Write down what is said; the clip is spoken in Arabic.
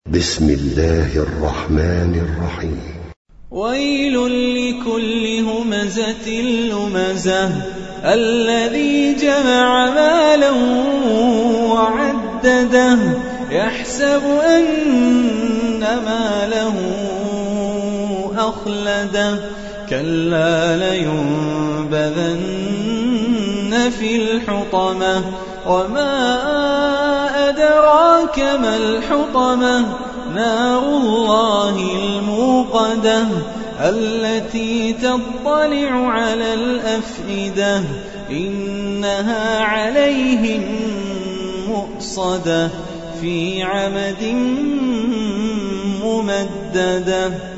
بسم الله الرحمن الرحيم. ويل لكل همزة لمزة الذي جمع مالا وعدده يحسب أن ماله أخلده كلا لينبذن في الحطمة وما أدراك ما الحطمة نار الله الموقدة التي تطلع على الأفئدة إنها عليهم مؤصدة في عمد ممددة.